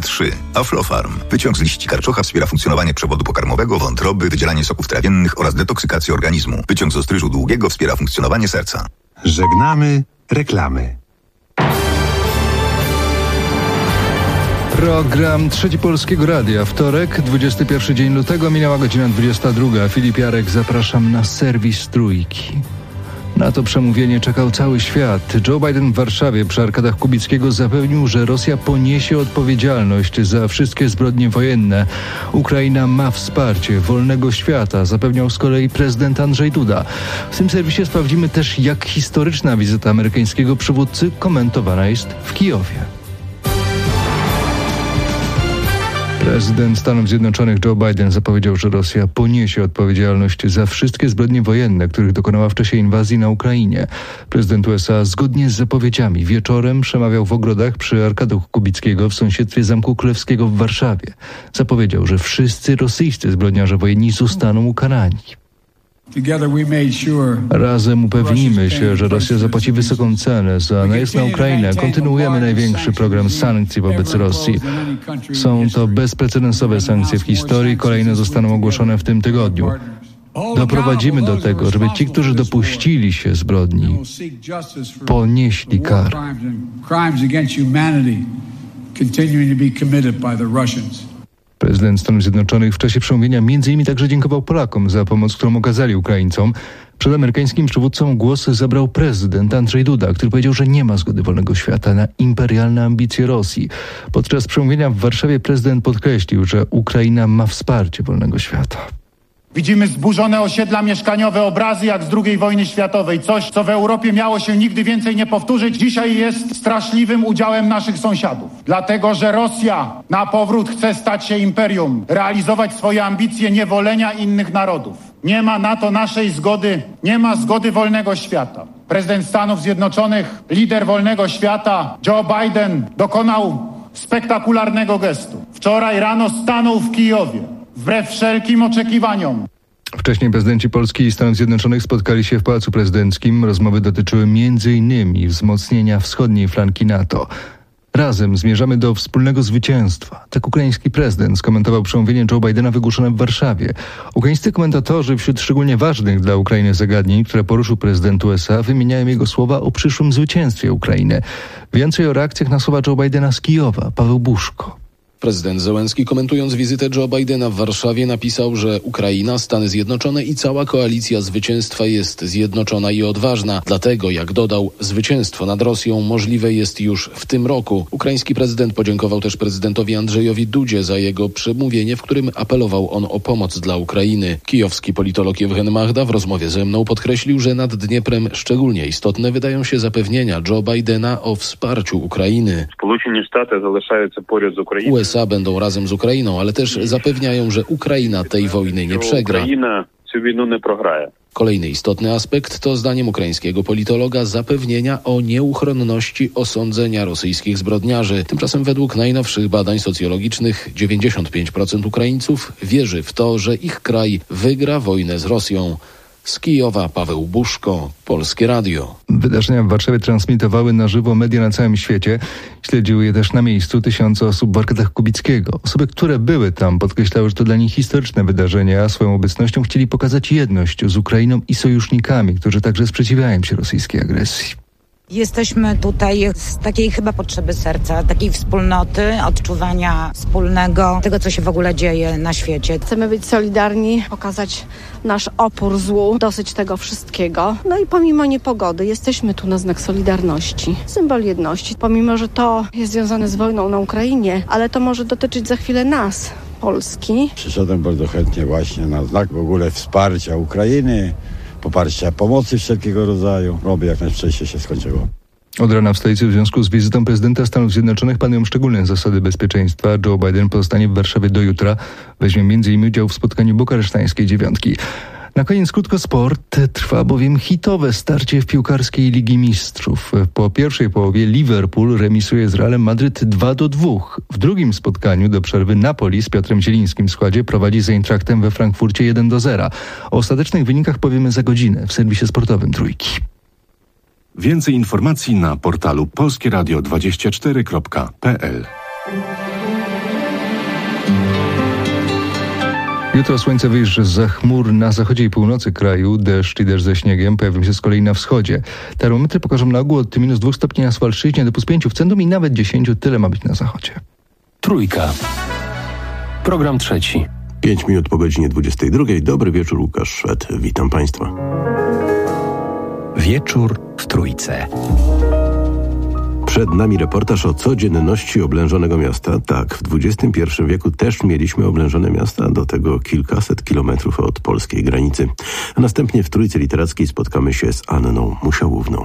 omega-3. Aflofarm. Wyciąg z liści karczocha wspiera funkcjonowanie przewodu pokarmowego, wątroby, wydzielanie soków trawiennych oraz detoksykację organizmu. Wyciąg z ostryżu długiego wspiera funkcjonowanie serca. Żegnamy reklamy. Program Trzeci Polskiego Radia. Wtorek, 21 dzień lutego, minęła godzina 22. Filip Jarek, zapraszam na serwis Trójki. Na to przemówienie czekał cały świat. Joe Biden w Warszawie przy Arkadach Kubickiego zapewnił, że Rosja poniesie odpowiedzialność za wszystkie zbrodnie wojenne. Ukraina ma wsparcie wolnego świata, zapewniał z kolei prezydent Andrzej Duda. W tym serwisie sprawdzimy też, jak historyczna wizyta amerykańskiego przywódcy komentowana jest w Kijowie. Prezydent Stanów Zjednoczonych Joe Biden zapowiedział, że Rosja poniesie odpowiedzialność za wszystkie zbrodnie wojenne, których dokonała w czasie inwazji na Ukrainie. Prezydent USA zgodnie z zapowiedziami wieczorem przemawiał w ogrodach przy Arkadach Kubickiego w sąsiedztwie Zamku Królewskiego w Warszawie. Zapowiedział, że wszyscy rosyjscy zbrodniarze wojenni zostaną ukarani. Razem upewnimy się, że Rosja zapłaci wysoką cenę za najazd na Ukrainę. Kontynuujemy największy program sankcji wobec Rosji. Są to bezprecedensowe sankcje w historii. Kolejne zostaną ogłoszone w tym tygodniu. Doprowadzimy do tego, żeby ci, którzy dopuścili się zbrodni, ponieśli karę. Prezydent Stanów Zjednoczonych w czasie przemówienia m.in. także dziękował Polakom za pomoc, którą okazali Ukraińcom. Przed amerykańskim przywódcą głos zabrał prezydent Andrzej Duda, który powiedział, że nie ma zgody wolnego świata na imperialne ambicje Rosji. Podczas przemówienia w Warszawie prezydent podkreślił, że Ukraina ma wsparcie wolnego świata. Widzimy zburzone osiedla mieszkaniowe, obrazy jak z II wojny światowej. Coś, co w Europie miało się nigdy więcej nie powtórzyć, dzisiaj jest straszliwym udziałem naszych sąsiadów. Dlatego, że Rosja na powrót chce stać się imperium, realizować swoje ambicje niewolenia innych narodów. Nie ma na to naszej zgody, nie ma zgody wolnego świata. Prezydent Stanów Zjednoczonych, lider wolnego świata, Joe Biden, dokonał spektakularnego gestu. Wczoraj rano stanął w Kijowie. Wbrew wszelkim oczekiwaniom. Wcześniej prezydenci Polski i Stanów Zjednoczonych spotkali się w Pałacu Prezydenckim. Rozmowy dotyczyły m.in. wzmocnienia wschodniej flanki NATO. Razem zmierzamy do wspólnego zwycięstwa. Tak ukraiński prezydent skomentował przemówienie Joe Bidena wygłoszone w Warszawie. Ukraińscy komentatorzy wśród szczególnie ważnych dla Ukrainy zagadnień, które poruszył prezydent USA, wymieniają jego słowa o przyszłym zwycięstwie Ukrainy. Więcej o reakcjach na słowa Joe Bidena z Kijowa. Paweł Buszko. Prezydent Zełenski, komentując wizytę Joe Bidena w Warszawie, napisał, że Ukraina, Stany Zjednoczone i cała koalicja zwycięstwa jest zjednoczona i odważna. Dlatego, jak dodał, zwycięstwo nad Rosją możliwe jest już w tym roku. Ukraiński prezydent podziękował też prezydentowi Andrzejowi Dudzie za jego przemówienie, w którym apelował on o pomoc dla Ukrainy. Kijowski politolog Jewgen Machda w rozmowie ze mną podkreślił, że nad Dnieprem szczególnie istotne wydają się zapewnienia Joe Bidena o wsparciu Ukrainy. USA będą razem z Ukrainą, ale też zapewniają, że Ukraina tej wojny nie przegra. Kolejny istotny aspekt to, zdaniem ukraińskiego politologa, zapewnienia o nieuchronności osądzenia rosyjskich zbrodniarzy. Tymczasem według najnowszych badań socjologicznych 95% Ukraińców wierzy w to, że ich kraj wygra wojnę z Rosją. Z Kijowa Paweł Buszko, Polskie Radio. Wydarzenia w Warszawie transmitowały na żywo media na całym świecie. Śledziły je też na miejscu tysiące osób w Arkadach Kubickiego. Osoby, które były tam, podkreślały, że to dla nich historyczne wydarzenie, a swoją obecnością chcieli pokazać jedność z Ukrainą i sojusznikami, którzy także sprzeciwiają się rosyjskiej agresji. Jesteśmy tutaj z takiej chyba potrzeby serca, takiej wspólnoty, odczuwania wspólnego, tego, co się w ogóle dzieje na świecie. Chcemy być solidarni, pokazać nasz opór złu, dosyć tego wszystkiego. No i pomimo niepogody jesteśmy tu na znak solidarności, symbol jedności. Pomimo, że to jest związane z wojną na Ukrainie, ale to może dotyczyć za chwilę nas, Polski. Przyszedłem bardzo chętnie właśnie na znak w ogóle wsparcia Ukrainy, poparcia pomocy wszelkiego rodzaju. Robię jak najszybciej się skończyło. Od rana w stolicy w związku z wizytą prezydenta Stanów Zjednoczonych panują szczególne zasady bezpieczeństwa. Joe Biden pozostanie w Warszawie do jutra. Weźmie m.in. udział w spotkaniu bukaresztańskiej dziewiątki. Na koniec krótko sport. Trwa bowiem hitowe starcie w piłkarskiej Ligi Mistrzów. Po pierwszej połowie Liverpool remisuje z Realem Madryt 2-2. W drugim spotkaniu do przerwy Napoli z Piotrem Zielińskim w składzie prowadzi z Eintrachtem we Frankfurcie 1-0. O ostatecznych wynikach powiemy za godzinę w serwisie sportowym Trójki. Więcej informacji na portalu polskieradio24.pl. Jutro słońce wyjrzy zza chmur na zachodzie i północy kraju, deszcz i deszcz ze śniegiem pojawią się z kolei na wschodzie. Termometry pokażą na ogół od -2 stopni na Suwalszczyźnie do +5 w centrum i nawet 10, tyle ma być na zachodzie. Trójka. Program trzeci. 5 minut po godzinie 22. Dobry wieczór, Łukasz Szwed. Witam Państwa. Wieczór w Trójce. Przed nami reportaż o codzienności oblężonego miasta. Tak, w XXI wieku też mieliśmy oblężone miasta, do tego kilkaset kilometrów od polskiej granicy. A następnie w Trójce Literackiej spotkamy się z Anną Musiałówną.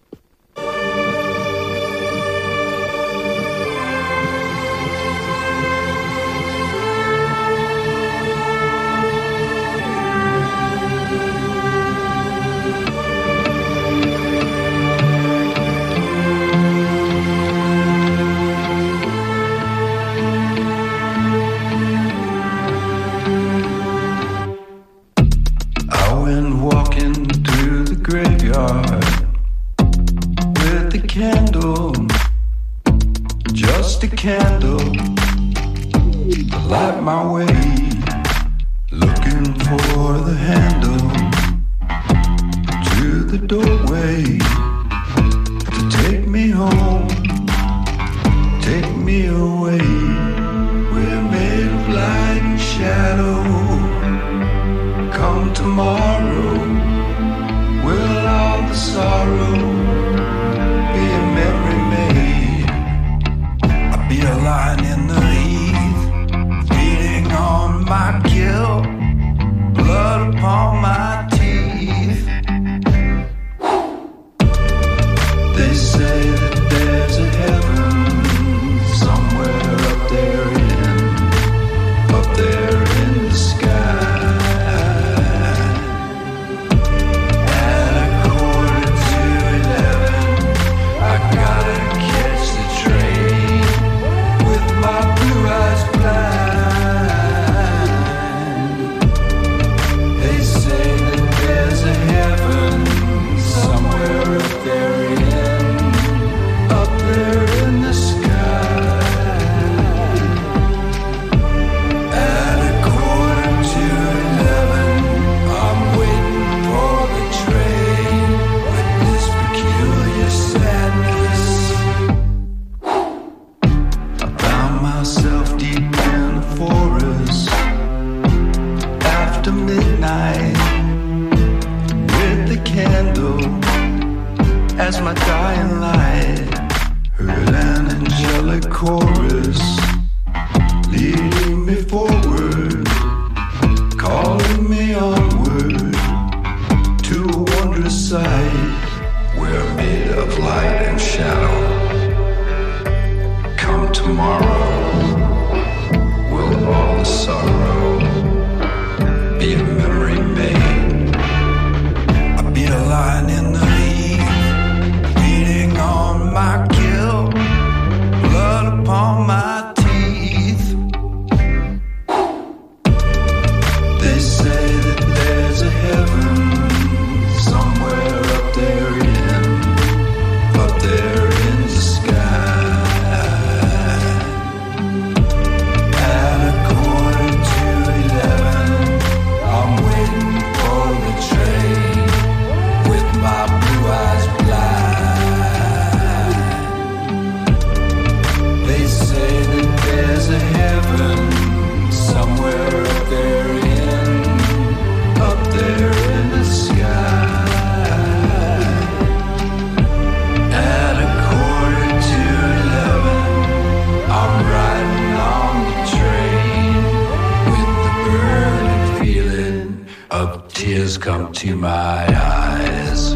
Come to my eyes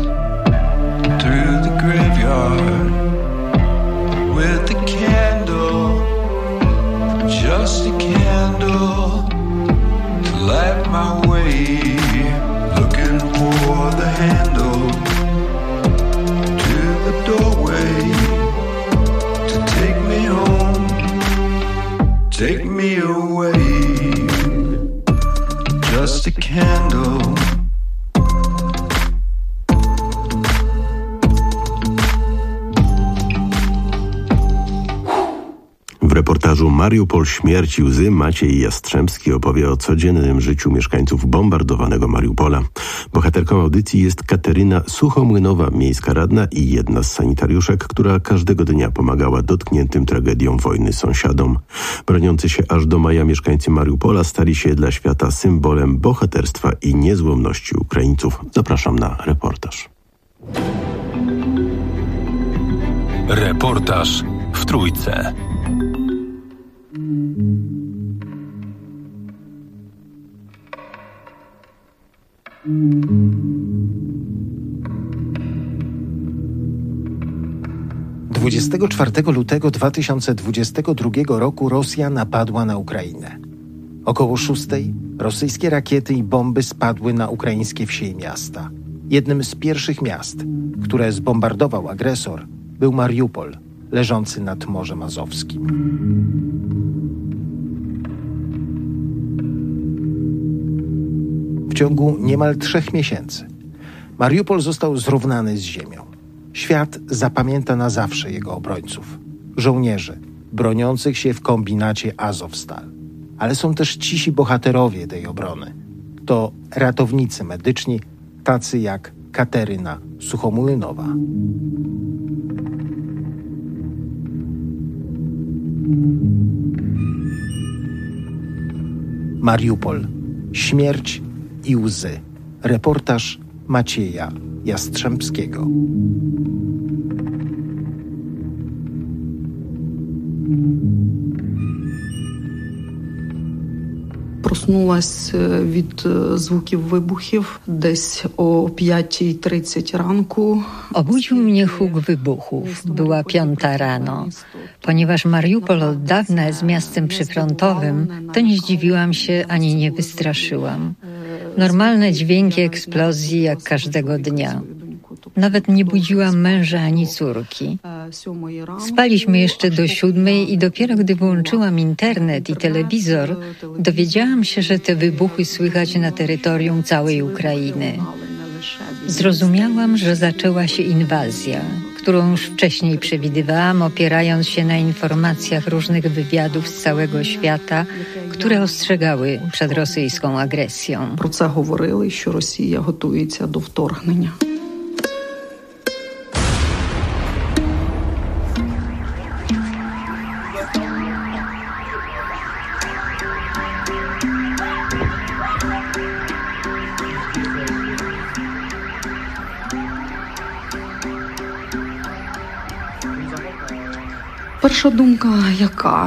through the graveyard with the candle, just a candle to light my way, looking for the handle to the doorway to take me home, take me away, just a candle. W reportażu Mariupol śmierć i łzy Maciej Jastrzębski opowie o codziennym życiu mieszkańców bombardowanego Mariupola. Bohaterką audycji jest Kateryna Suchomłynowa, miejska radna i jedna z sanitariuszek, która każdego dnia pomagała dotkniętym tragedią wojny sąsiadom. Broniący się aż do maja mieszkańcy Mariupola stali się dla świata symbolem bohaterstwa i niezłomności Ukraińców. Zapraszam na reportaż. Reportaż w Trójce. Dwudziestego 24 lutego 2022 roku Rosja napadła na Ukrainę. Około 6 rosyjskie rakiety i bomby spadły na ukraińskie wsie i miasta. Jednym z pierwszych miast, które zbombardował agresor, był Mariupol, leżący nad Morzem Azowskim. W ciągu niemal 3 miesięcy Mariupol został zrównany z ziemią. Świat zapamięta na zawsze jego obrońców, żołnierzy broniących się w kombinacie Azowstal. Ale są też cisi bohaterowie tej obrony. To ratownicy medyczni, tacy jak Kateryna Suchomłynowa. Mariupol. Śmierć i łzy. Reportaż Macieja Jastrzębskiego. Проснулась від звуків вибухів десь о 5:30 ранku. Obudził mnie huk wybuchów. Była 5 rano. Ponieważ Mariupol od dawna jest miastem przyfrontowym, to nie zdziwiłam się ani nie wystraszyłam. Normalne dźwięki eksplozji jak każdego dnia. Nawet nie budziłam męża ani córki. Spaliśmy jeszcze do 7 i dopiero gdy włączyłam internet i telewizor, dowiedziałam się, że te wybuchy słychać na terytorium całej Ukrainy. Zrozumiałam, że zaczęła się inwazja, którą już wcześniej przewidywałam, opierając się na informacjach różnych wywiadów z całego świata, które ostrzegały przed rosyjską agresją. Про це говорили, що Росія готується до вторгнення. Перша думка яка?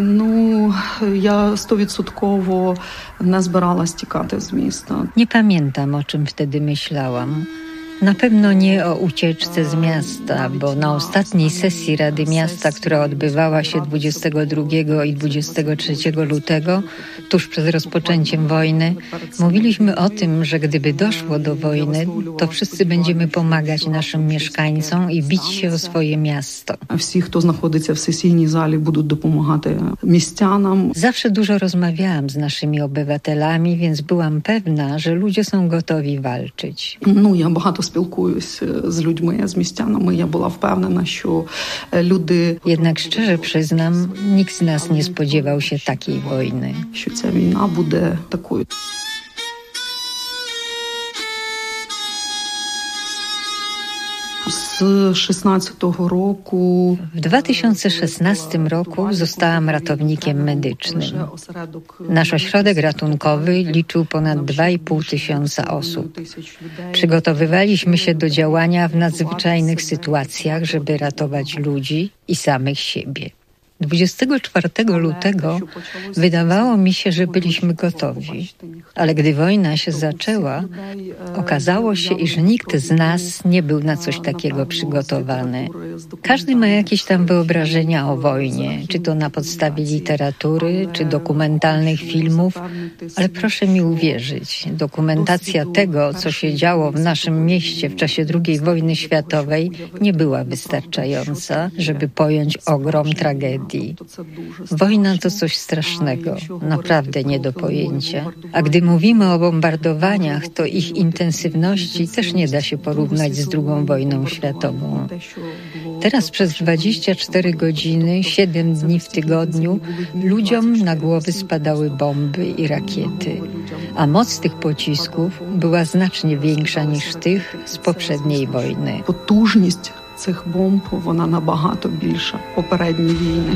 Я 100% не збиралась тікати з міста. Nie pamiętam, o czym wtedy myślałam. Na pewno nie o ucieczce z miasta, bo na ostatniej sesji Rady Miasta, która odbywała się 22 i 23 lutego, tuż przed rozpoczęciem wojny, mówiliśmy o tym, że gdyby doszło do wojny, to wszyscy będziemy pomagać naszym mieszkańcom i bić się o swoje miasto. Всі, хто знаходиться в сесійній залі, будуть допомагати містянам. Zawsze dużo rozmawiałam z naszymi obywatelami, więc byłam pewna, że ludzie są gotowi walczyć. Я багато спілкуюсь з людьми, з містянами. Я була впевнена, що люди... Jednak szczerze przyznam, nikt z nas nie spodziewał się takiej wojny. Що ця війна буде такою. Z 16 roku. W 2016 roku zostałam ratownikiem medycznym. Nasz ośrodek ratunkowy liczył ponad 2,5 tysiąca osób. Przygotowywaliśmy się do działania w nadzwyczajnych sytuacjach, żeby ratować ludzi i samych siebie. 24 lutego wydawało mi się, że byliśmy gotowi. Ale gdy wojna się zaczęła, okazało się, iż nikt z nas nie był na coś takiego przygotowany. Każdy ma jakieś tam wyobrażenia o wojnie, czy to na podstawie literatury, czy dokumentalnych filmów, ale proszę mi uwierzyć, dokumentacja tego, co się działo w naszym mieście w czasie II wojny światowej, nie była wystarczająca, żeby pojąć ogrom tragedii. tragedii. Wojna to coś strasznego, naprawdę nie do pojęcia. A gdy mówimy o bombardowaniach, to ich intensywności też nie da się porównać z II wojną światową. Teraz przez 24 godziny, 7 dni w tygodniu ludziom na głowy spadały bomby i rakiety, a moc tych pocisków była znacznie większa niż tych z poprzedniej wojny. Потужність цих бомб, вона набагато більша попередньої війни.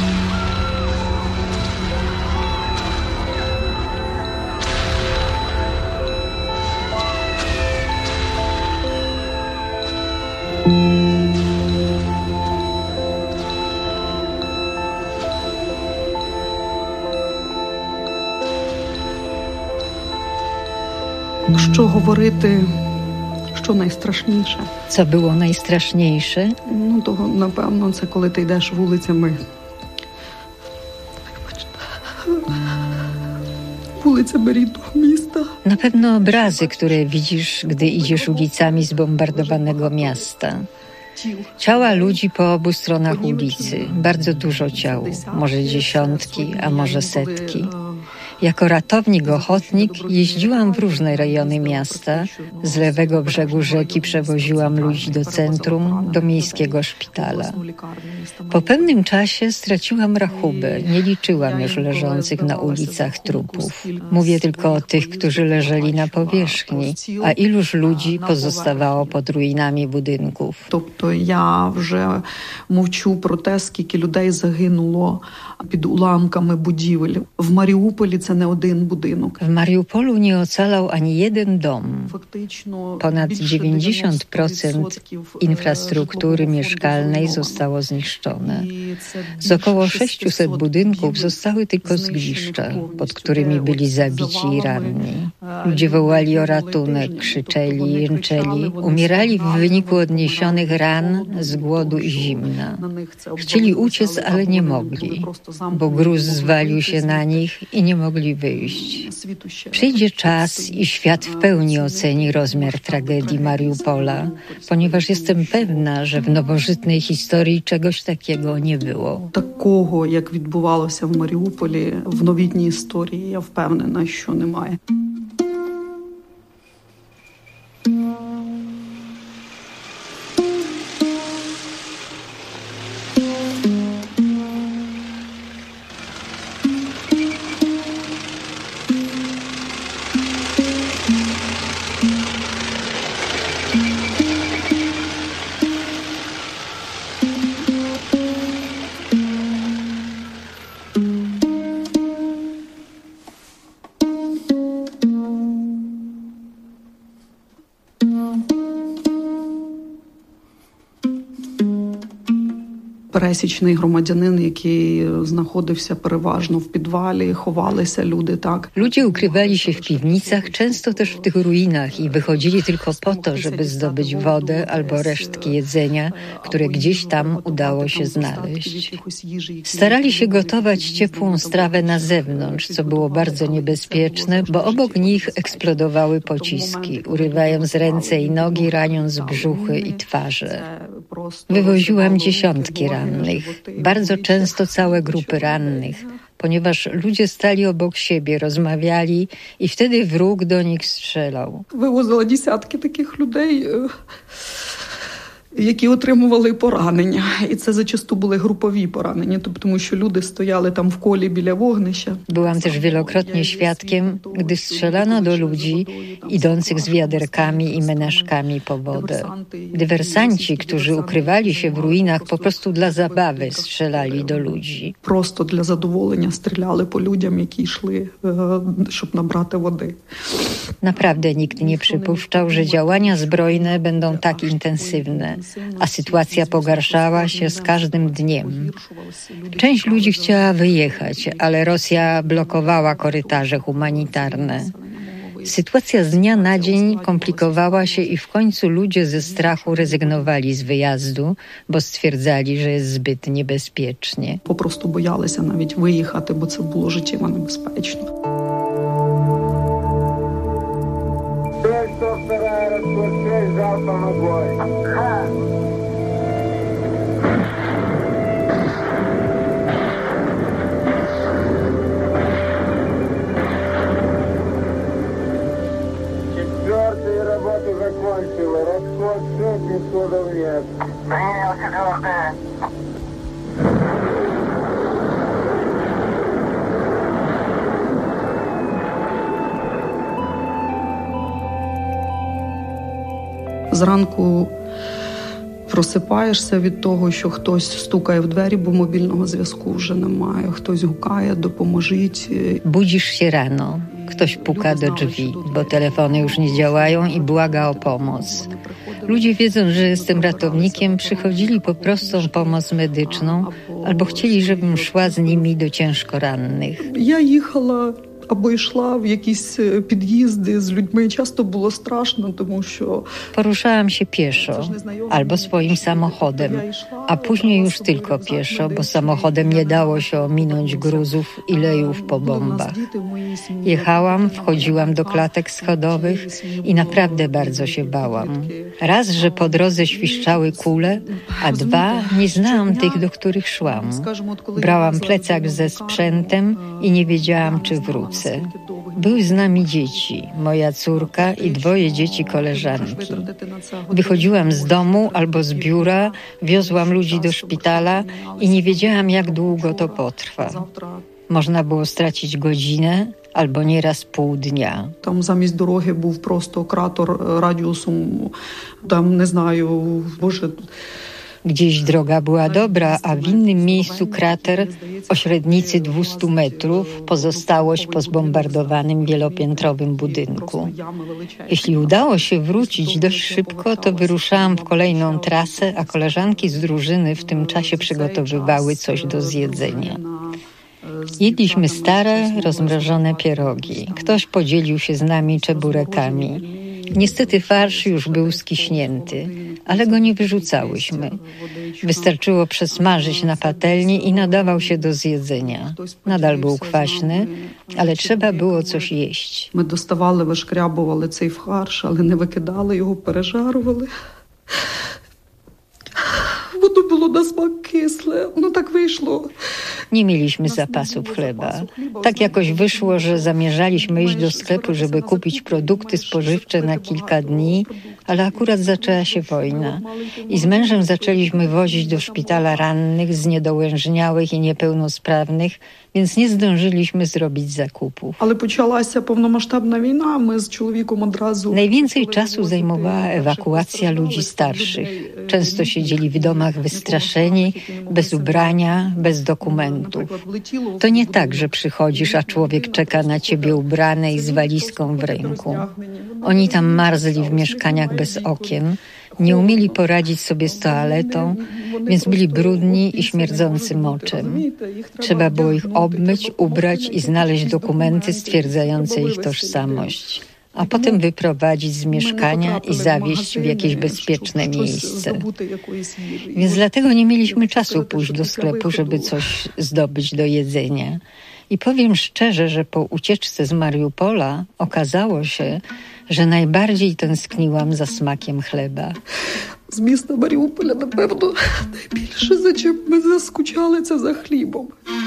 Якщо говорити, що найстрашніше? Co było najstraszniejsze? Ну, то, напевно, це коли ти йдеш вулицями. Вулицями рідного miasta. Na pewno obrazy, które widzisz, gdy idziesz ulicami zbombardowanego miasta. Ciała ludzi po obu stronach ulicy. Bardzo dużo ciał. Może dziesiątki, a może setki. Jako ratownik ochotnik jeździłam w różne rejony miasta. Z lewego brzegu rzeki przewoziłam ludzi do centrum, do miejskiego szpitala. Po pewnym czasie straciłam rachubę. Nie liczyłam już leżących na ulicach trupów. Mówię tylko o tych, którzy leżeli na powierzchni. A iluż ludzi pozostawało pod ruinami budynków. Тобто я вже мовчу про те, скільки людей загинуло під уламками будівель. В Маріуполі це не один будинок. W Mariupolu nie ocalał ani jeden dom. Ponad 90% infrastruktury mieszkalnej zostało zniszczone. Z około 600 budynków zostały tylko zgliszcza, pod którymi byli zabici i ranni. Ludzie wołali o ratunek, krzyczeli, jęczeli, umierali w wyniku odniesionych ran z głodu i zimna. Chcieli uciec, ale nie mogli, bo gruz zwalił się na nich i nie mogli wyjść. Przyjdzie czas i świat w pełni oceni rozmiar tragedii Mariupola, ponieważ jestem pewna, że w nowożytnej historii czegoś takiego nie było. Такого, як відбувалося в Маріуполі, в новітній історії, я впевнена, що немає. Пересічний громадянин, який знаходився переважно w підвалі, chowalися люди, tak. Ludzie ukrywali się w piwnicach, często też w tych ruinach i wychodzili tylko po to, żeby zdobyć wodę albo resztki jedzenia, które gdzieś tam udało się znaleźć. Starali się gotować ciepłą strawę na zewnątrz, co było bardzo niebezpieczne, bo obok nich eksplodowały pociski, urywając ręce i nogi, raniąc brzuchy i twarze. Wywoziłam dziesiątki rannych, bardzo często całe grupy rannych, ponieważ ludzie stali obok siebie, rozmawiali i wtedy wróg do nich strzelał. Вивозила десятки таких людей, які отримували поранення. І це зачасту були групові поранення, тому що люди стояли tam w колі біля wogniska. Byłam też wielokrotnie świadkiem, gdy strzelano do ludzi idących z wiaderkami i menażkami po wodę. Dywersanci, którzy ukrywali się w ruinach, po prostu dla zabawy strzelali do ludzi. Просто для задоволення стріляли по людям, які йшли, щоб набрати води. Naprawdę nikt nie przypuszczał, że działania zbrojne będą tak intensywne, a sytuacja pogarszała się z każdym dniem. Część ludzi chciała wyjechać, ale Rosja blokowała korytarze humanitarne. Sytuacja z dnia na dzień komplikowała się i w końcu ludzie ze strachu rezygnowali z wyjazdu, bo stwierdzali, że jest zbyt niebezpiecznie. Po prostu боялися навіть виїхати, бо це було життєво небезпечно. Зранку просипаєшся від того, що хтось стукає в двері, бо мобільного зв'язку вже немає. Хтось gukає, допоможіть. Budzisz się rano. Ktoś puka do drzwi, bo telefony już nie działają i błaga o pomoc. Ludzie, wiedząc, że jestem ratownikiem, przychodzili po prostą pomoc medyczną albo chcieli, żebym szła z nimi do ciężko rannych. Ja їхала або йшла в якісь під'їзди з людьми. Часто було страшно, тому що... Poruszałam się pieszo albo swoim samochodem, a później już tylko pieszo, bo samochodem nie dało się ominąć gruzów i lejów po bombach. Jechałam, wchodziłam do klatek schodowych i naprawdę bardzo się bałam. Raz, że po drodze świszczały kule, a dwa, nie znałam tych, do których szłam. Brałam plecak ze sprzętem i nie wiedziałam, czy wrócę. Były z nami dzieci, moja córka i 2 dzieci koleżanki. Wychodziłam z domu albo z biura, wiozłam ludzi do szpitala i nie wiedziałam, jak długo to potrwa. Można było stracić godzinę albo nieraz pół dnia. Tam замість дороги був просто кратер радіусом, там, не знаю, Боже... Gdzieś droga była dobra, a w innym miejscu krater o średnicy 200 metrów, pozostałość po zbombardowanym wielopiętrowym budynku. Jeśli udało się wrócić dość szybko, to wyruszałam w kolejną trasę, a koleżanki z drużyny w tym czasie przygotowywały coś do zjedzenia. Jedliśmy stare, rozmrożone pierogi. Ktoś podzielił się z nami czeburekami. Niestety farsz już był skiśnięty, ale go nie wyrzucałyśmy. Wystarczyło przesmażyć na patelni i nadawał się do zjedzenia. Nadal był kwaśny, ale trzeba było coś jeść. My dostavali, вишкрябували цей фарш, але не викидали його, пережарували. Воно було на смак кисле, no tak wyszło. Nie mieliśmy zapasów chleba. Tak jakoś wyszło, że zamierzaliśmy iść do sklepu, żeby kupić produkty spożywcze na kilka dni, ale akurat zaczęła się wojna i z mężem zaczęliśmy wozić do szpitala rannych, zniedołężniałych i niepełnosprawnych, więc nie zdążyliśmy zrobić zakupów. Ale почалася повномасштабна війна, ми з чоловіком одразу... Najwięcej czasu zajmowała ewakuacja ludzi starszych. Często siedzieli w domach wystraszeni, bez ubrania, bez dokumentów. To nie tak, że przychodzisz, a człowiek czeka na ciebie ubrany i z walizką w ręku. Oni tam marzli w mieszkaniach bez okien, nie umieli poradzić sobie z toaletą, więc byli brudni i śmierdzący moczem. Trzeba było ich obmyć, ubrać i znaleźć dokumenty stwierdzające ich tożsamość, a potem wyprowadzić z mieszkania i zawieźć w jakieś bezpieczne miejsce. Więc dlatego nie mieliśmy czasu pójść do sklepu, żeby coś zdobyć do jedzenia. I powiem szczerze, że po ucieczce z Mariupola okazało się, że najbardziej tęskniłam za smakiem chleba. З міста Маріуполя, напевно, найбільше, за чим ми заскучали, це за хлібом.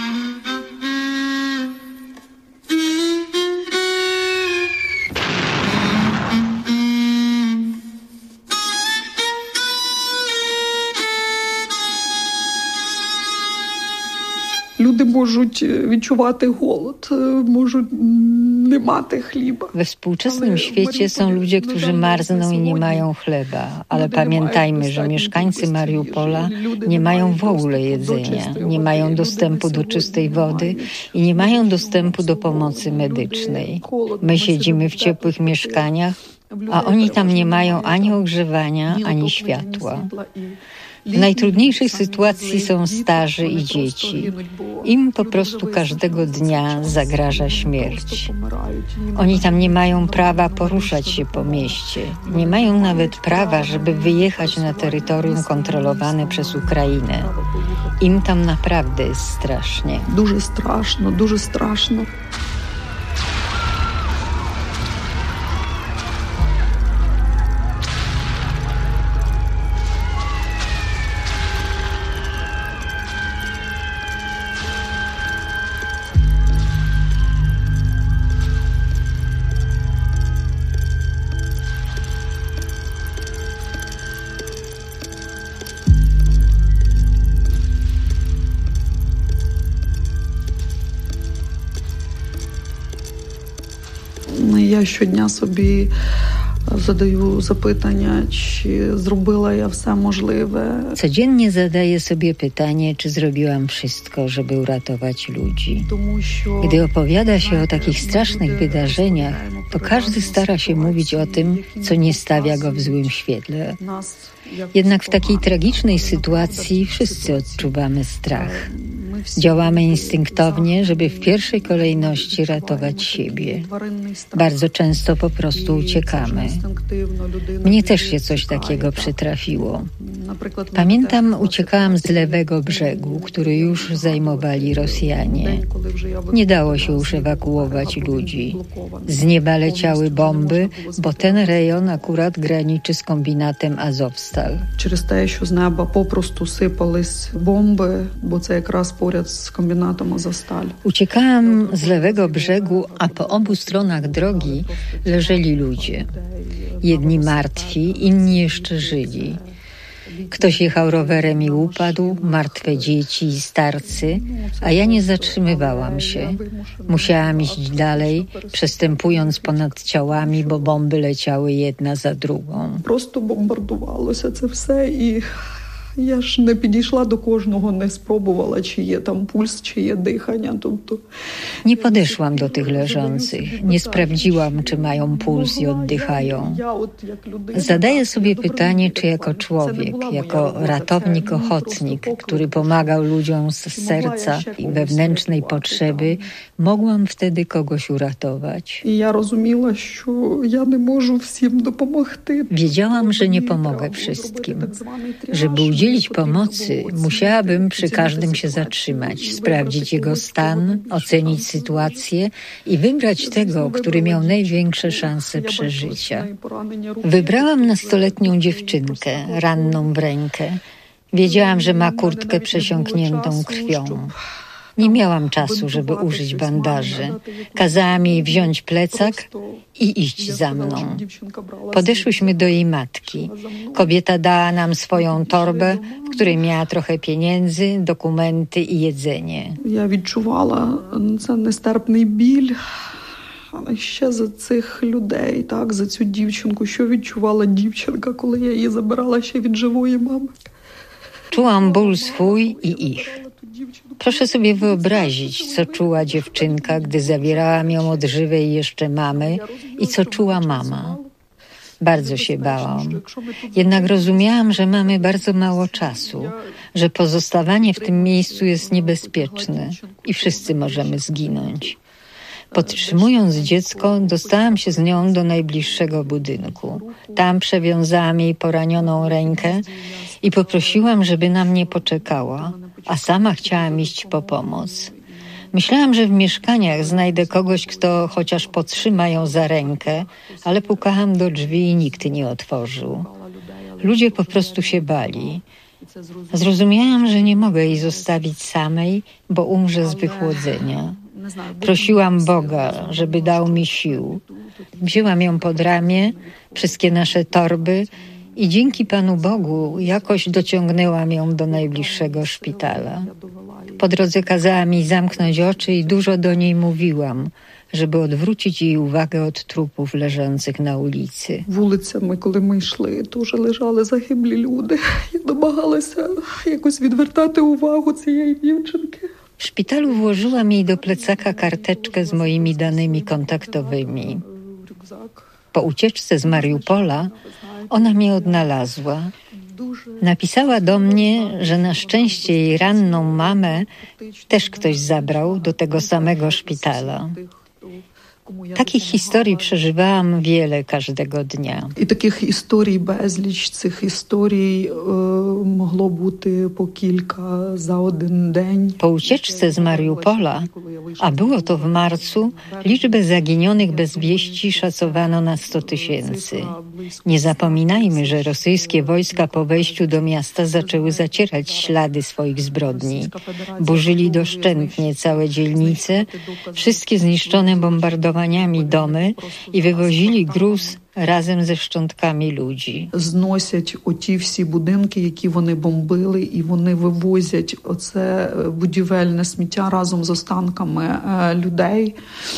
Люди можуть відчувати голод, можуть nie mate chleba. We współczesnym świecie są ludzie, którzy marzną i nie mają chleba, ale pamiętajmy, że mieszkańcy Mariupola nie mają w ogóle jedzenia, nie mają dostępu do czystej wody i nie mają dostępu do pomocy medycznej. My siedzimy w ciepłych mieszkaniach, a oni tam nie mają ani ogrzewania, ani światła. W najtrudniejszej sytuacji są starzy i dzieci. Im po prostu każdego dnia zagraża śmierć. Oni tam nie mają prawa poruszać się po mieście. Nie mają nawet prawa, żeby wyjechać na terytorium kontrolowane przez Ukrainę. Im tam naprawdę jest strasznie. Дуже страшно, дуже страшно. Я щодня собі Zadаю zapytania, czy zrobiła ja wszystko możliwe. Codziennie zadaję sobie pytanie, czy zrobiłam wszystko, żeby uratować ludzi. Gdy opowiada się o takich strasznych wydarzeniach, to każdy stara się mówić o tym, co nie stawia go w złym świetle. Jednak w takiej tragicznej sytuacji wszyscy odczuwamy strach. Działamy instynktownie, żeby w pierwszej kolejności ratować siebie. Bardzo często po prostu uciekamy. Mnie też się coś takiego przytrafiło. Pamiętam, uciekałam z lewego brzegu, który już zajmowali Rosjanie. Nie dało się już ewakuować ludzi. Z nieba leciały bomby, bo ten rejon akurat graniczy z kombinatem Azovstal. Через те, що з неба попросту сипались бомби, бо це якраз поряд з комбінатом Азовсталь. Uciekałam z lewego brzegu, a po obu stronach drogi leżeli ludzie. Jedni martwi, inni jeszcze żyli. Ktoś jechał rowerem i upadł, martwe dzieci i starcy, a ja nie zatrzymywałam się. Musiałam iść dalej, przestępując ponad ciałami, bo bomby leciały jedna za drugą. Просто бомбардувалося це все, і я ж не підійшла до кожного, не спробувала, чи є там пульс, чи є дихання. Nie podeszłam do tych leżących, nie sprawdziłam, czy mają puls i oddychają. Zadaję sobie pytanie, czy jako człowiek, jako ratownik ochotnik, który pomagał ludziom z serca i wewnętrznej potrzeby, mogłam wtedy kogoś uratować. Wiedziałam, że nie pomogę wszystkim. Żeby udzielić pomocy, musiałabym przy każdym się zatrzymać, sprawdzić jego stan, ocenić sytuację i wybrać tego, który miał największe szanse przeżycia. Wybrałam nastoletnią dziewczynkę, ranną w rękę. Wiedziałam, że ma kurtkę przesiąkniętą krwią. Nie miałam czasu, żeby użyć bandaży. Kazałam jej wziąć plecak i iść za mną. Podeszłyśmy do jej matki. Kobieta dała nam swoją torbę, w której miała trochę pieniędzy, dokumenty i jedzenie. Ja відчувала це нестерпний біль. Але ще за цих людей, так, за цю дівчинку, що відчувала дівчинка, коли я її забирала ще від живої мами. Czułam ból swój i ich. Proszę sobie wyobrazić, co czuła dziewczynka, gdy zabierałam ją od żywej jeszcze mamy i co czuła mama. Bardzo się bałam. Jednak rozumiałam, że mamy bardzo mało czasu, że pozostawanie w tym miejscu jest niebezpieczne i wszyscy możemy zginąć. Podtrzymując dziecko, dostałam się z nią do najbliższego budynku. Tam przewiązałam jej poranioną rękę i poprosiłam, żeby na mnie poczekała, a sama chciałam iść po pomoc. Myślałam, że w mieszkaniach znajdę kogoś, kto chociaż podtrzyma ją za rękę, ale pukałam do drzwi i nikt nie otworzył. Ludzie po prostu się bali. Zrozumiałam, że nie mogę jej zostawić samej, bo umrze z wychłodzenia. Prosiłam Boga, żeby dał mi sił. Wzięłam ją pod ramię, wszystkie nasze torby i dzięki Panu Bogu jakoś dociągnęłam ją do najbliższego szpitala. Po drodze kazała mi zamknąć oczy i dużo do niej mówiłam, żeby odwrócić jej uwagę od trupów leżących na ulicy. Вулицями, коли ми йшли, теж лежали загиблі люди. Я намагалася якось відвертати увагу цієї дівчинки. W szpitalu włożyłam jej do plecaka karteczkę z moimi danymi kontaktowymi. Po ucieczce z Mariupola ona mnie odnalazła. Napisała do mnie, że na szczęście jej ranną mamę też ktoś zabrał do tego samego szpitala. Takich historii przeżywałam wiele każdego dnia. І таких історій безліч, цих історій могло бути по кілька за один день. Po ucieczce z Mariupola, a było to w marcu, liczbę zaginionych bez wieści szacowano na 100 000. Nie zapominajmy, że rosyjskie wojska po wejściu do miasta zaczęły zacierać ślady swoich zbrodni. Burzyli doszczętnie całe dzielnice, wszystkie zniszczone bombardowaniami domy i wywozili gruz razem ze szczątkami ludzi. Зносять оті всі будинки, які вони бомбили, і вони вивозять оце будівельне сміття разом з останками людей.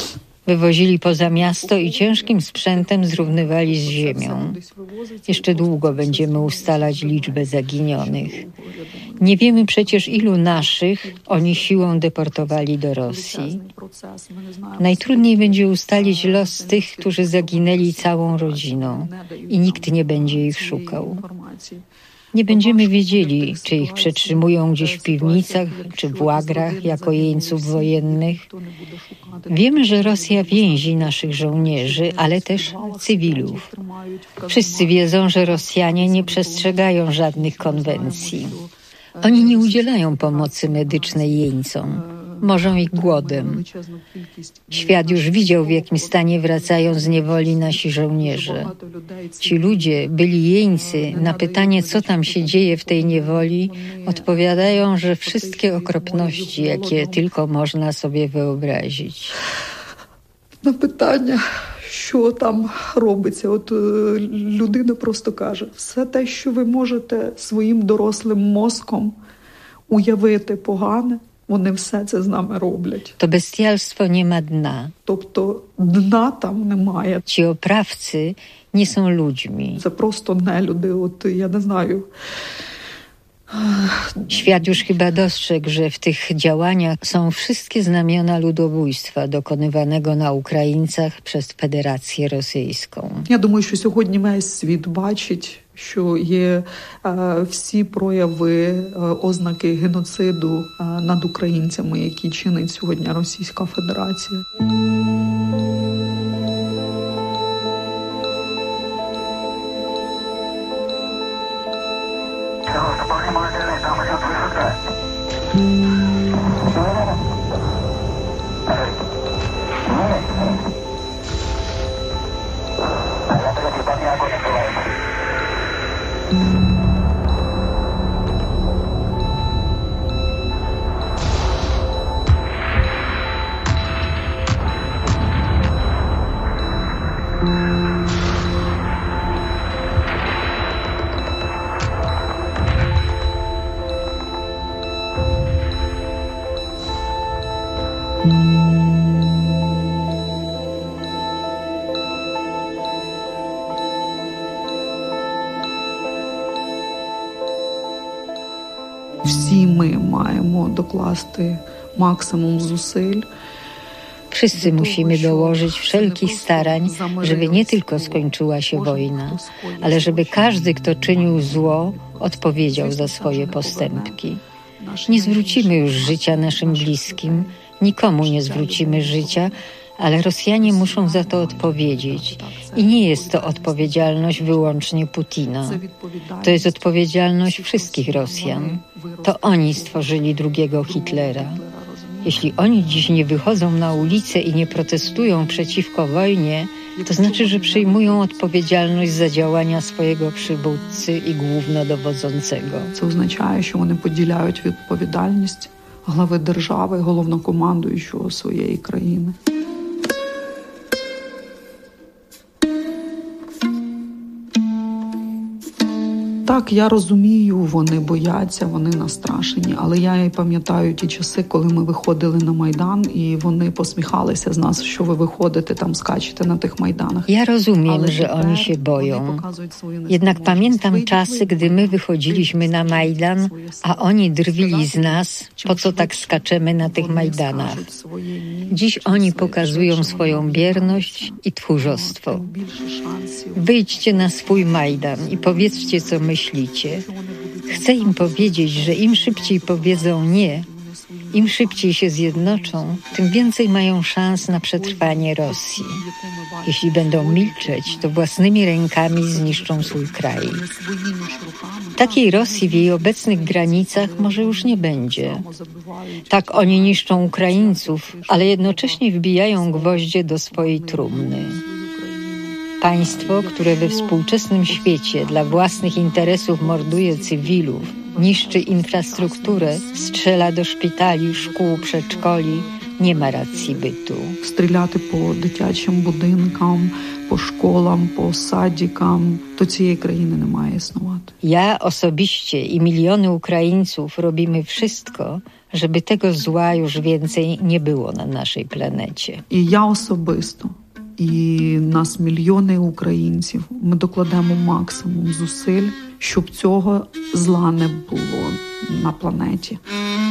Wywozili poza miasto i ciężkim sprzętem zrównywali z ziemią. Jeszcze długo będziemy ustalać liczbę zaginionych. Nie wiemy przecież, ilu naszych oni siłą deportowali do Rosji. Najtrudniej będzie ustalić los tych, którzy zaginęli całą rodziną i nikt nie będzie ich szukał. Nie będziemy wiedzieli, czy ich przetrzymują gdzieś w piwnicach, czy w łagrach jako jeńców wojennych. Wiemy, że Rosja więzi naszych żołnierzy, ale też cywilów. Wszyscy wiedzą, że Rosjanie nie przestrzegają żadnych konwencji. Oni nie udzielają pomocy medycznej jeńcom. Morzą ich głodem. Świat już widział, w jakim stanie wracają z niewoli nasi żołnierze. Ci ludzie, byli jeńcy, na pytanie, co tam się dzieje w tej niewoli, odpowiadają, że wszystkie okropności, jakie tylko można sobie wyobrazić. На питання, що там робиться, от людина просто каже, все те, що ви можете своїм дорослим мозком уявити погане, вони все це з нами роблять. To bestialstwo nie ma dna. Тобто дна там немає. Ci oprawcy nie są ludźmi. Це просто нелюди, от я не знаю. Świat już chyba dostrzegł, że w tych działaniach są wszystkie znamiona ludobójstwa dokonywanego na Ukraińcach przez Federację Rosyjską. Я думаю, що сьогодні весь світ бачить, що є всі прояви, ознаки геноциду над українцями, які чинить сьогодні Російська Федерація. Всі ми маємо докласти максимум зусиль. Wszyscy musimy dołożyć wszelkich starań, żeby nie tylko skończyła się wojna, ale żeby każdy, kto czynił zło, odpowiedział za swoje postępki. Nie zwrócimy już życia naszym bliskim, nikomu nie zwrócimy życia, ale Rosjanie muszą za to odpowiedzieć. I nie jest to odpowiedzialność wyłącznie Putina. To jest odpowiedzialność wszystkich Rosjan. To oni stworzyli drugiego Hitlera. Jeśli oni dziś nie wychodzą na ulicę i nie protestują przeciwko wojnie, to znaczy, że przyjmują odpowiedzialność za działania swojego przywódcy i głównodowodzącego. Це означає, що вони поділяють відповідальність глави держави, головнокомандуючого своєї країни. Так, я розумію, вони бояться, вони настрашені, але я і пам'ятаю ті часи, коли ми виходили на Майдан, і вони посміхалися з нас, що ви виходите, там skaczecie na tych Majdanach. Ja rozumiem, że oni się boją. Jednak pamiętam czasy, gdy my wychodziliśmy na Majdan, a oni drwili z nas, po co tak skaczemy na tych Majdanach. Dziś oni pokazują swoją bierność i tchórzostwo. Wyjdźcie na swój Majdan i powiedzcie, co myślicie. Chcę im powiedzieć, że im szybciej powiedzą nie, im szybciej się zjednoczą, tym więcej mają szans na przetrwanie Rosji. Jeśli będą milczeć, to własnymi rękami zniszczą swój kraj. Takiej Rosji w jej obecnych granicach może już nie będzie. Tak oni niszczą Ukraińców, ale jednocześnie wbijają gwoździe do swojej trumny. Państwo, które we współczesnym świecie dla własnych interesów morduje cywilów, niszczy infrastrukturę, strzela do szpitali, szkół, przedszkoli, nie ma racji bytu. Стріляти по дитячим будинкам, по школам, по садикам, то цієї країни не має існувати. Ja osobiście i miliony Ukraińców robimy wszystko, żeby tego zła już więcej nie było na naszej planecie. І я особисто, і нас мільйони українців, ми докладемо максимум зусиль, щоб цього зла не було на планеті.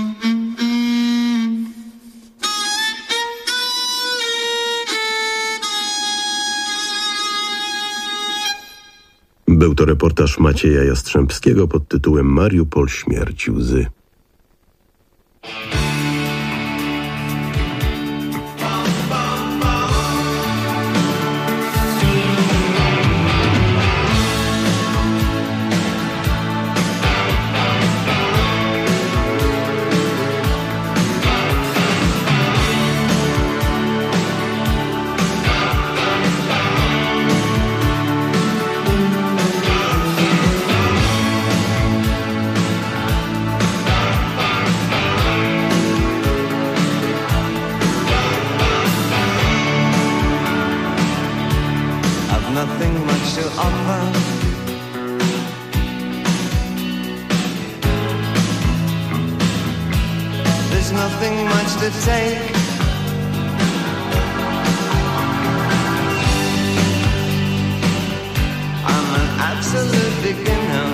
Był to reportaż Macieja Jastrzębskiego pod tytułem Mariupol – śmierć łzy. Nothing much to offer. There's nothing much to take. I'm an absolute beginner.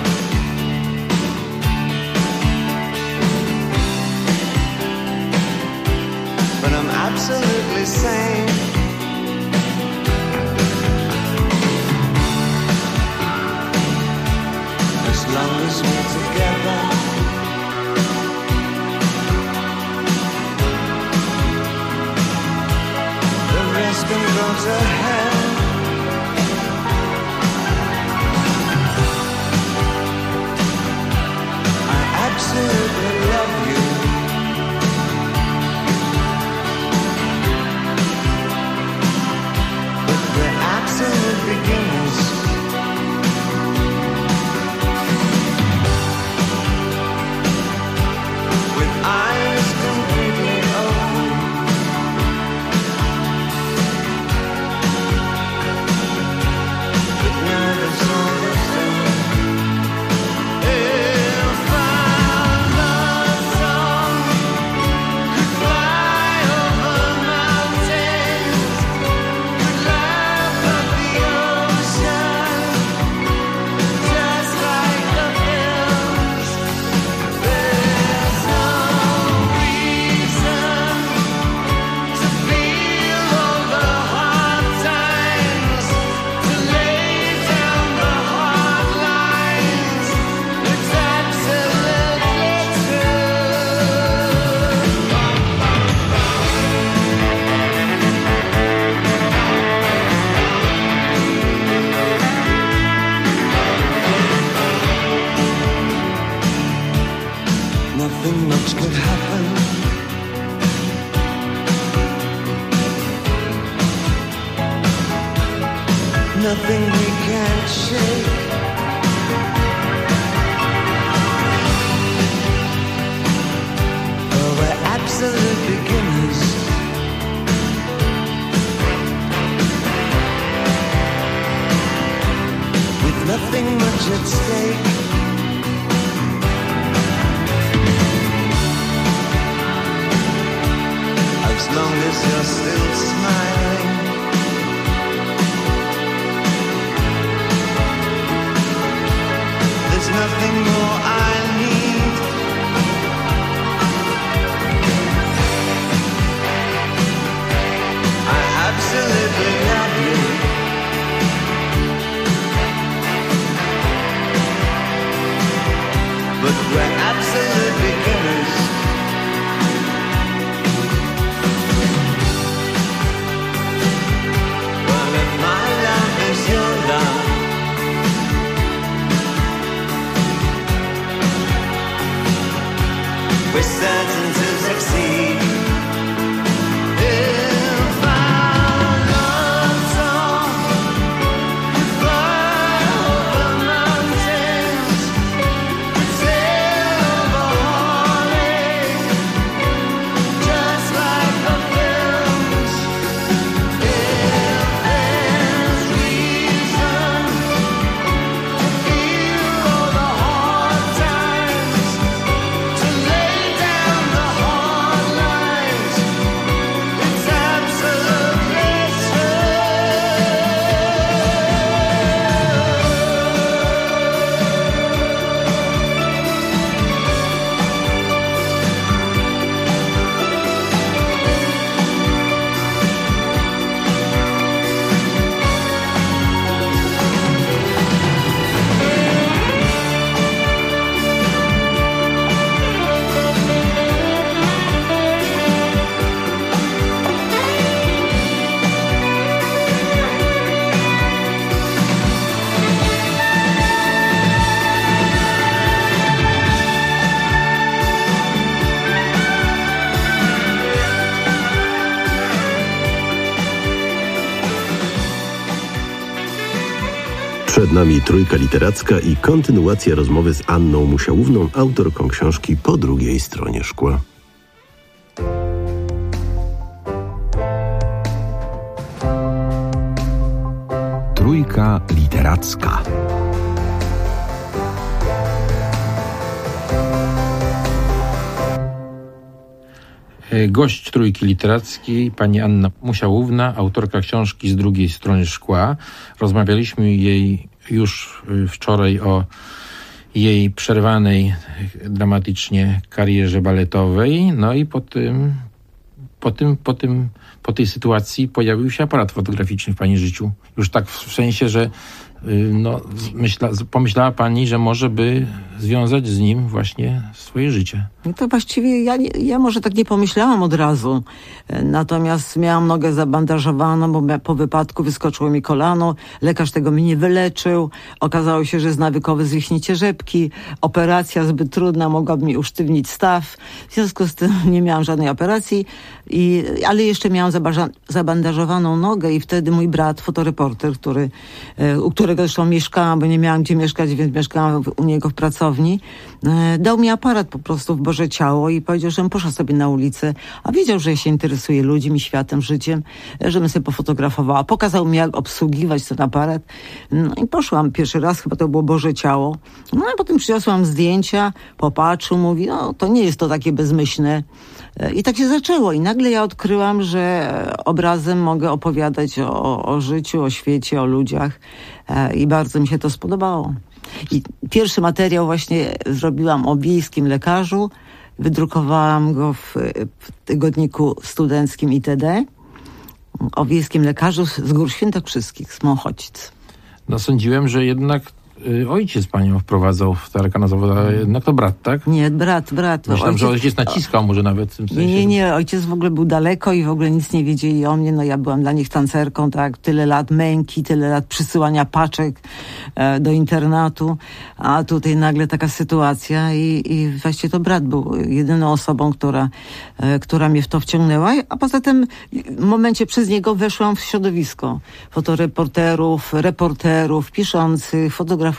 But I'm absolutely sane. As long as we're together, the rest can go to hell. I absolutely love you. But we're absolute beginners. Eyes completely open, but nervous all the time. If our love song could fly over mountains, could laugh at the ocean, just like the hills, there's no reason to feel all the hard times, to lay down the hard lines. It's absolutely true. Nothing much could happen. Nothing we can't shake. Oh, we're absolute beginners. With nothing much at stake. As long as you're still smiling, there's nothing more I need. I absolutely love you. But we're absolute beginners. Well, if my love is your love, we're certain to succeed. If our love Przed nami Trójka Literacka i kontynuacja rozmowy z Anną Musiałówną, autorką książki Po drugiej stronie szkła. Trójka Literacka. Gość Trójki Literackiej, pani Anna Musiałówna, autorka książki Z drugiej strony szkła. Rozmawialiśmy jej już wczoraj o jej przerwanej dramatycznie karierze baletowej. No i po tej sytuacji pojawił się aparat fotograficzny w pani życiu. Już tak w sensie, że pomyślała pani, że może by związać z nim właśnie swoje życie. No to właściwie ja może tak nie pomyślałam od razu. Natomiast miałam nogę zabandażowaną, bo po wypadku wyskoczyło mi kolano. Lekarz tego mi nie wyleczył. Okazało się, że jest nawykowe zwichnięcie rzepki. Operacja zbyt trudna, mogłaby mi usztywnić staw. W związku z tym nie miałam żadnej operacji. Ale jeszcze miałam zabandażowaną nogę i wtedy mój brat, fotoreporter, u którego zresztą mieszkałam, bo nie miałam gdzie mieszkać, więc mieszkałam u niego w pracowni, dał mi aparat po prostu w Boże Ciało i powiedział, żebym poszła sobie na ulicę, a wiedział, że ja się interesuję ludźmi, światem, życiem, żebym sobie pofotografowała. Pokazał mi, jak obsługiwać ten aparat. No i poszłam pierwszy raz, chyba to było Boże Ciało. No i potem przyniosłam zdjęcia, popatrzył, mówi, no to nie jest to takie bezmyślne. I tak się zaczęło. I nagle ja odkryłam, że obrazem mogę opowiadać o życiu, o świecie, o ludziach. I bardzo mi się to spodobało. I pierwszy materiał właśnie zrobiłam o wiejskim lekarzu. Wydrukowałam go w tygodniku studenckim ITD. O wiejskim lekarzu z Gór Świętokrzyskich, z Mochocic. No sądziłem, że jednak ojciec panią wprowadzał w te arkana zawodowe. Jednak to brat, tak? Nie, brat. Myślałem, że ojciec naciskał może nawet w tym sensie. Nie. Ojciec w ogóle był daleko i w ogóle nic nie wiedzieli o mnie. No ja byłam dla nich tancerką, tak? Tyle lat męki, tyle lat przysyłania paczek do internatu. A tutaj nagle taka sytuacja i właściwie to brat był jedyną osobą, która mnie w to wciągnęła. A poza tym w momencie przez niego weszłam w środowisko fotoreporterów, reporterów, piszących, fotografujących.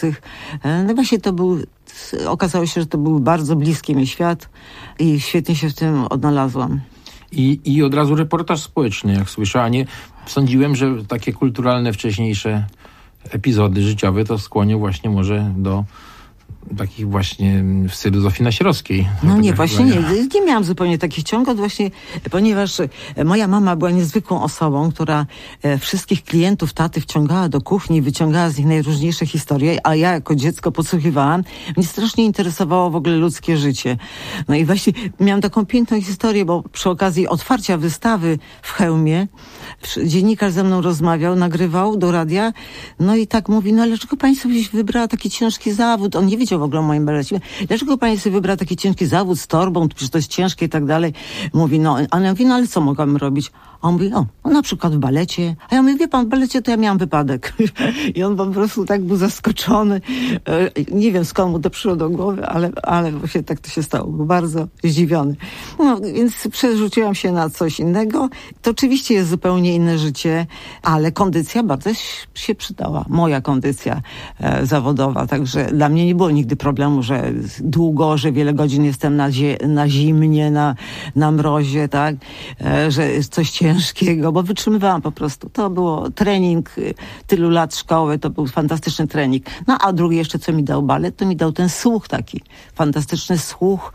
No właśnie okazało się, że to był bardzo bliski mi świat i świetnie się w tym odnalazłam. I od razu reportaż społeczny, jak słyszę, a nie sądziłem, że takie kulturalne wcześniejsze epizody życiowe to skłonią właśnie może do takich właśnie w stylu Zofii Nasierowskiej. No nie, właśnie nie miałam zupełnie takich ciągów właśnie, ponieważ moja mama była niezwykłą osobą, która wszystkich klientów taty wciągała do kuchni i wyciągała z nich najróżniejsze historie, a ja jako dziecko podsłuchiwałam. Mnie strasznie interesowało w ogóle ludzkie życie. No i właśnie miałam taką piękną historię, bo przy okazji otwarcia wystawy w Chełmie dziennikarz ze mną rozmawiał, nagrywał do radia, no i tak mówi, no ale dlaczego pani sobie wybrała taki ciężki zawód? On nie wiedział w ogóle o moim balecie. Dlaczego pani sobie wybrała taki ciężki zawód z torbą, przecież to jest ciężkie i tak dalej. Mówi, no ale co mogłam robić? A on mówi, na przykład w balecie. A ja mówię, wie pan, w balecie to ja miałam wypadek. I on po prostu tak był zaskoczony. Nie wiem, skąd mu to przyszło do głowy, ale właśnie tak to się stało. Był bardzo zdziwiony. No, więc przerzuciłam się na coś innego. To oczywiście jest zupełnie inne życie, ale kondycja bardzo się przydała. Moja kondycja zawodowa. Także dla mnie nie było nigdy problemu, że długo, że wiele godzin jestem na zimnie, na mrozie, tak? Że coś ciężkiego, bo wytrzymywałam po prostu. To było trening tylu lat szkoły, to był fantastyczny trening. No a drugi jeszcze, co mi dał balet, to mi dał ten słuch taki. Fantastyczny słuch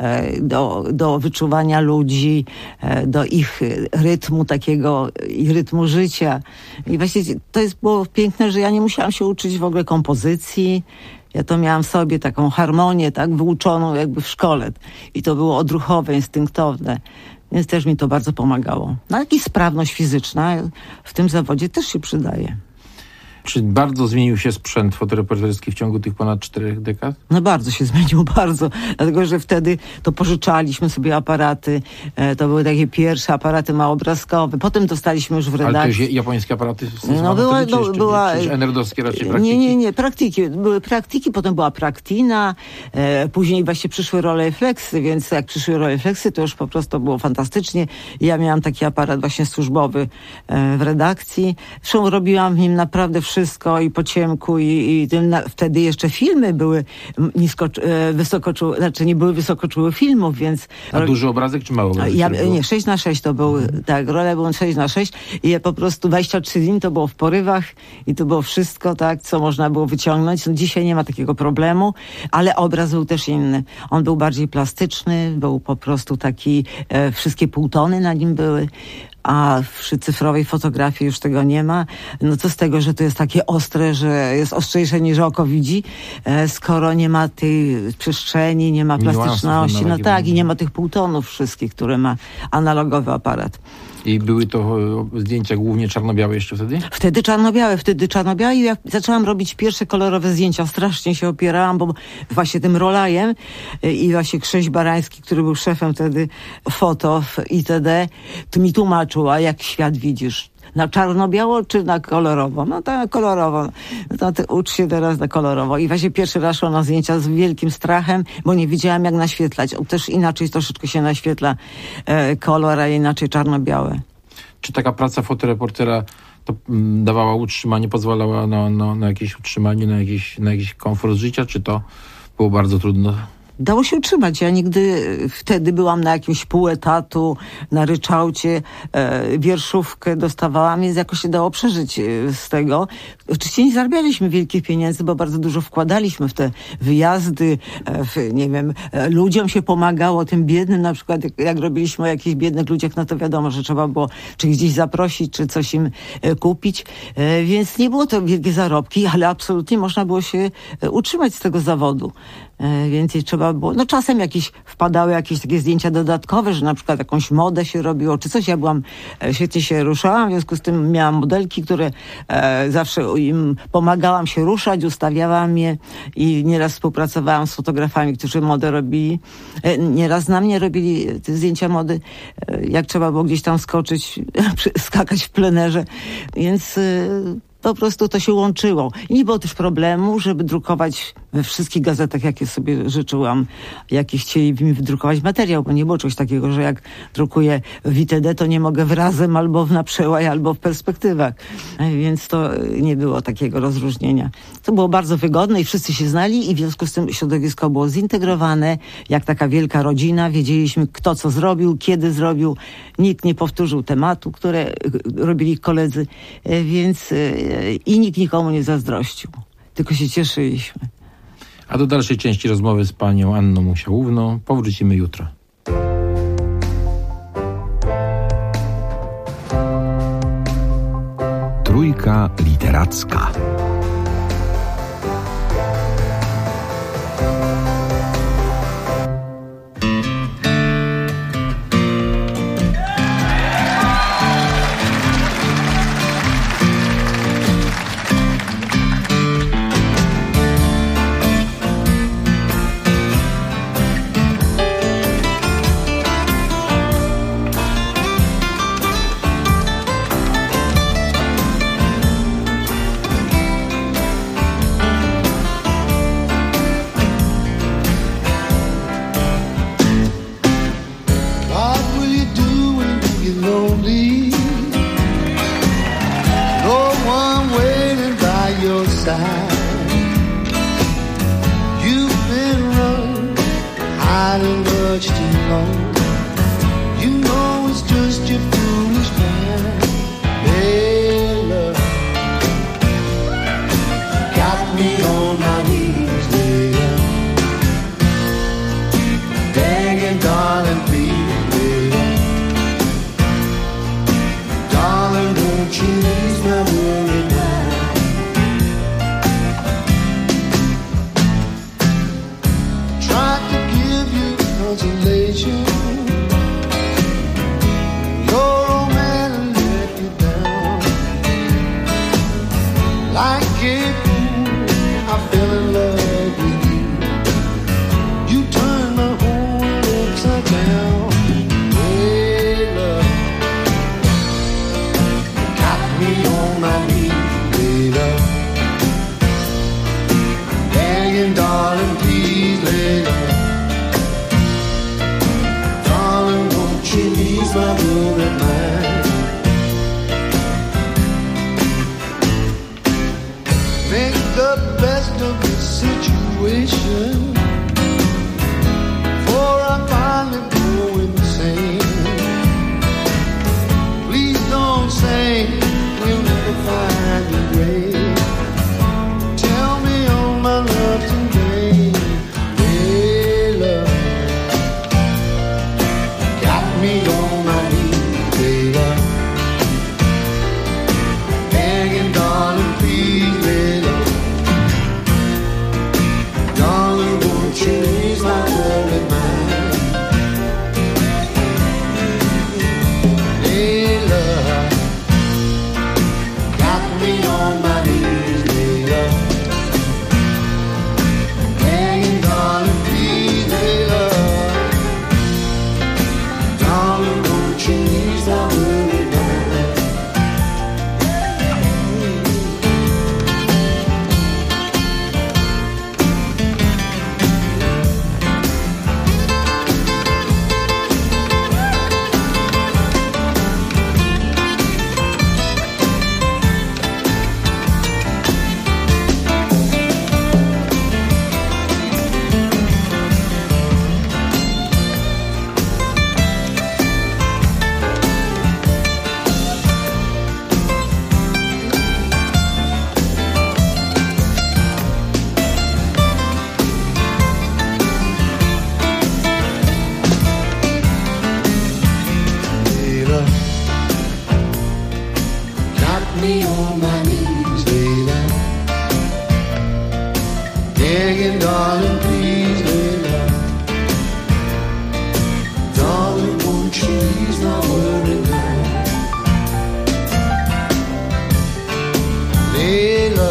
do wyczuwania ludzi, do ich rytmu takiego i rytmu życia. I właśnie było piękne, że ja nie musiałam się uczyć w ogóle kompozycji. Ja to miałam w sobie taką harmonię, tak, wyuczoną jakby w szkole. I to było odruchowe, instynktowne. Więc też mi to bardzo pomagało. No jak i sprawność fizyczna w tym zawodzie też się przydaje. Czy bardzo zmienił się sprzęt fotoreporterski w ciągu tych ponad 4 dekad? No bardzo się zmienił, bardzo. Dlatego, że wtedy to pożyczaliśmy sobie aparaty. To były takie pierwsze aparaty małoobrazkowe. Potem dostaliśmy już w redakcji. Ale to już japońskie aparaty? Była czy enerdowskie raczej praktiki? Nie, praktiki. Były praktiki, potem była praktina. Później właśnie przyszły rolefleksy, więc jak przyszły rolefleksy, to już po prostu było fantastycznie. Ja miałam taki aparat właśnie służbowy w redakcji. Zresztą robiłam w nim naprawdę wszystko. wszystko i po ciemku i wtedy jeszcze filmy były znaczy nie były wysokoczułe filmów, więc... A duży obrazek czy mały obrazek? Nie, 6:6 to był, tak, role były 6:6 i ja po prostu 23 dni to było w porywach i to było wszystko, tak, co można było wyciągnąć. No, dzisiaj nie ma takiego problemu, ale obraz był też inny. On był bardziej plastyczny, był po prostu taki, wszystkie półtony na nim były, a przy cyfrowej fotografii już tego nie ma. No co z tego, że to jest takie ostre, że jest ostrzejsze niż oko widzi, skoro nie ma tej przestrzeni, nie ma plastyczności, no tak, i nie ma tych półtonów wszystkich, które ma analogowy aparat. I były to zdjęcia głównie czarno-białe jeszcze wtedy? Wtedy czarno-białe i jak zaczęłam robić pierwsze kolorowe zdjęcia, strasznie się opierałam, bo właśnie tym Rolajem i właśnie Krzyś Barański, który był szefem wtedy foto w ITD, to mi tłumaczył, a jak świat widzisz? Na czarno-biało czy na kolorowo? No to kolorowo. No to ty ucz się teraz na kolorowo. I właśnie pierwszy raz szłam na zdjęcia z wielkim strachem, bo nie wiedziałam jak naświetlać. Też inaczej troszeczkę się naświetla kolor, a inaczej czarno-białe. Czy taka praca fotoreportera to dawała utrzymanie, pozwalała na jakieś utrzymanie, na jakiś komfort życia, czy to było bardzo trudno? Dało się utrzymać. Ja nigdy wtedy byłam na jakimś pół etatu, na ryczałcie, wierszówkę dostawałam, więc jakoś się dało przeżyć z tego. Oczywiście nie zarabialiśmy wielkich pieniędzy, bo bardzo dużo wkładaliśmy w te wyjazdy, nie wiem, ludziom się pomagało, tym biednym, na przykład jak robiliśmy o jakichś biednych ludziach, no to wiadomo, że trzeba było czy gdzieś zaprosić, czy coś im kupić, więc nie było to wielkie zarobki, ale absolutnie można było się utrzymać z tego zawodu. Więcej trzeba było, no czasem wpadały jakieś takie zdjęcia dodatkowe, że na przykład jakąś modę się robiło, czy coś. Ja świetnie się ruszałam, w związku z tym miałam modelki, które zawsze im pomagałam się ruszać, ustawiałam je i nieraz współpracowałam z fotografami, którzy modę robili. Nieraz na mnie robili te zdjęcia mody, jak trzeba było gdzieś tam skoczyć, skakać w plenerze, więc... Po prostu to się łączyło. I nie było też problemu, żeby drukować we wszystkich gazetach, jakie sobie życzyłam, jakie chcieli mi wydrukować materiał, bo nie było czegoś takiego, że jak drukuję w ITD, to nie mogę wrazem albo na przełaj, albo w perspektywach. Więc to nie było takiego rozróżnienia. To było bardzo wygodne i wszyscy się znali i w związku z tym środowisko było zintegrowane, jak taka wielka rodzina. Wiedzieliśmy, kto co zrobił, kiedy zrobił. Nikt nie powtórzył tematu, które robili koledzy, więc i nikt nikomu nie zazdrościł. Tylko się cieszyliśmy. A do dalszej części rozmowy z panią Anną Musiałówną powrócimy jutro. Trójka literacka. Me me on my knees, Layla. Begging, darling, please, Layla. Darling, won't you ease my worry now? Layla,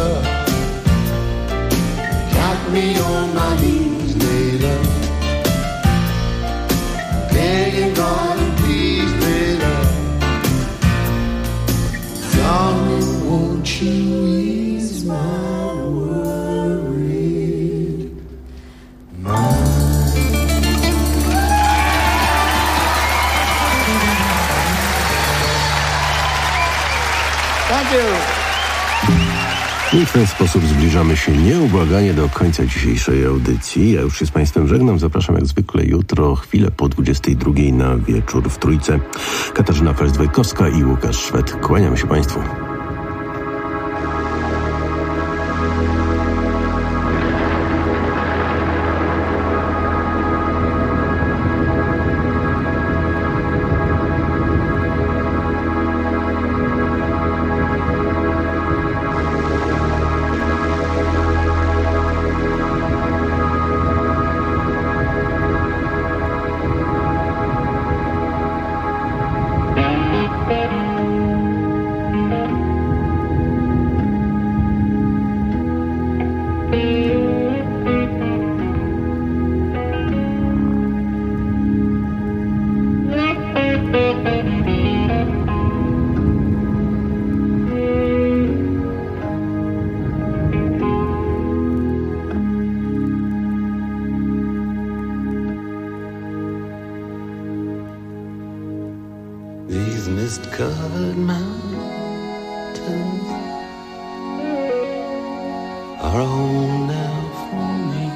got me on my knees, Layla. Begging, darling, please, Layla. Darling, won't you ease my worried mind? Thank you. I w ten sposób zbliżamy się nieubłaganie do końca dzisiejszej audycji. Ja już się z Państwem żegnam. Zapraszam jak zwykle jutro, chwilę po 22 na Wieczór w Trójce. Katarzyna Fels-Dwojkowska i Łukasz Szwed. Kłaniamy się Państwu. These mist-covered mountains are a home now for me,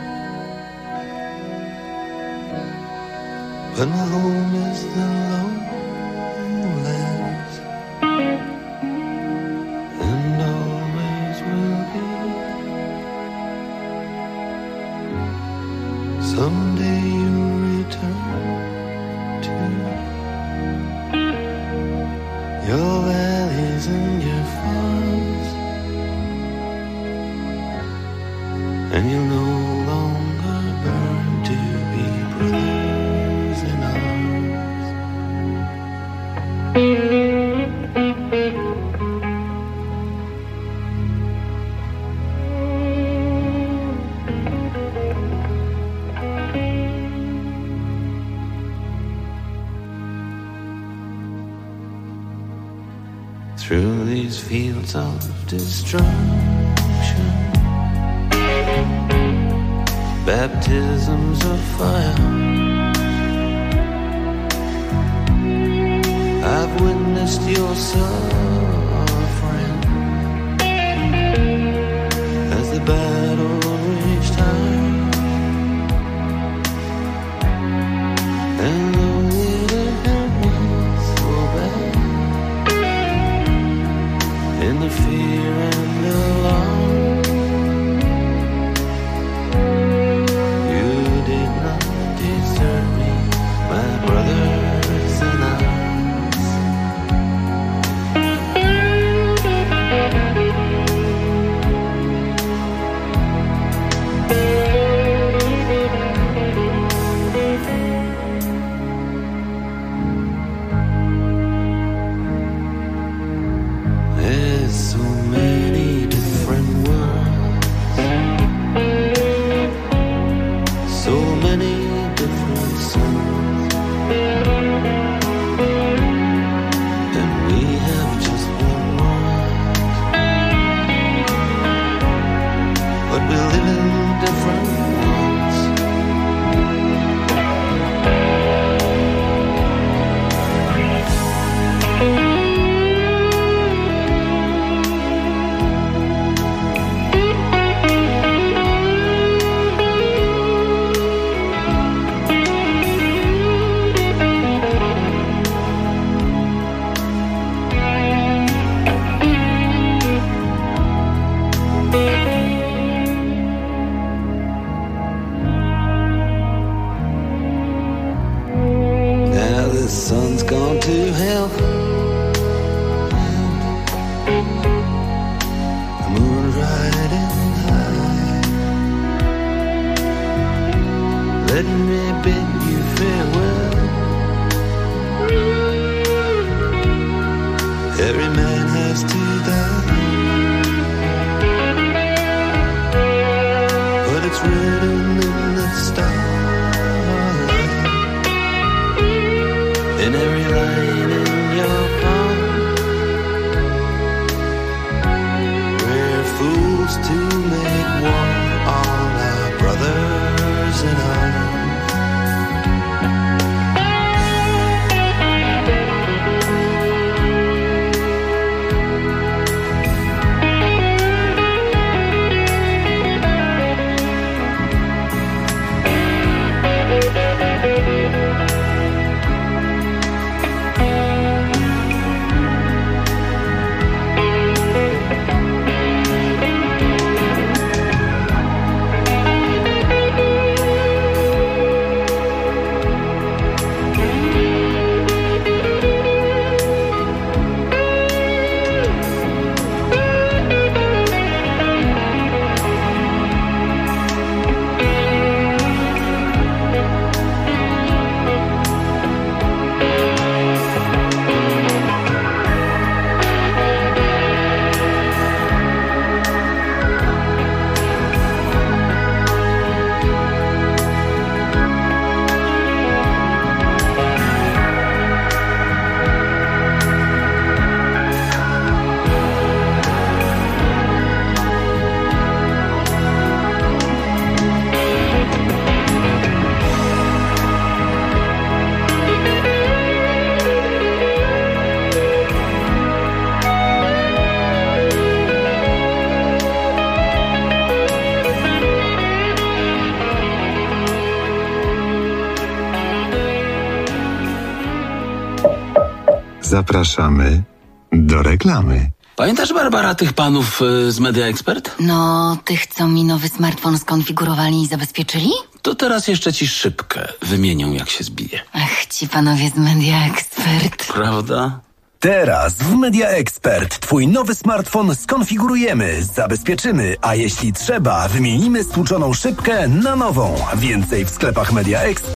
but my home is the lowlands, and always will be. Someday you'll return to your valleys and your farms, and you'll no longer burn to be brothers in arms. Through these fields of destruction, baptisms of fire, I've witnessed your suffering as the battle raged high, and though it had been so bad, in the fear and alarm, you did not desert me, my brothers in arms. There's so many every man has to die. But it's written in the starlight, in every line in your palm. We're fools to make war on our brothers in arms. Zapraszamy do reklamy. Pamiętasz, Barbara, tych panów z Media Expert? No, tych, co mi nowy smartfon skonfigurowali i zabezpieczyli? To teraz jeszcze ci szybkę wymienią, jak się zbije. Ach, ci panowie z Media Expert. Prawda? Teraz w Media Expert twój nowy smartfon skonfigurujemy, zabezpieczymy, a jeśli trzeba, wymienimy stłuczoną szybkę na nową. Więcej w sklepach Media Expert.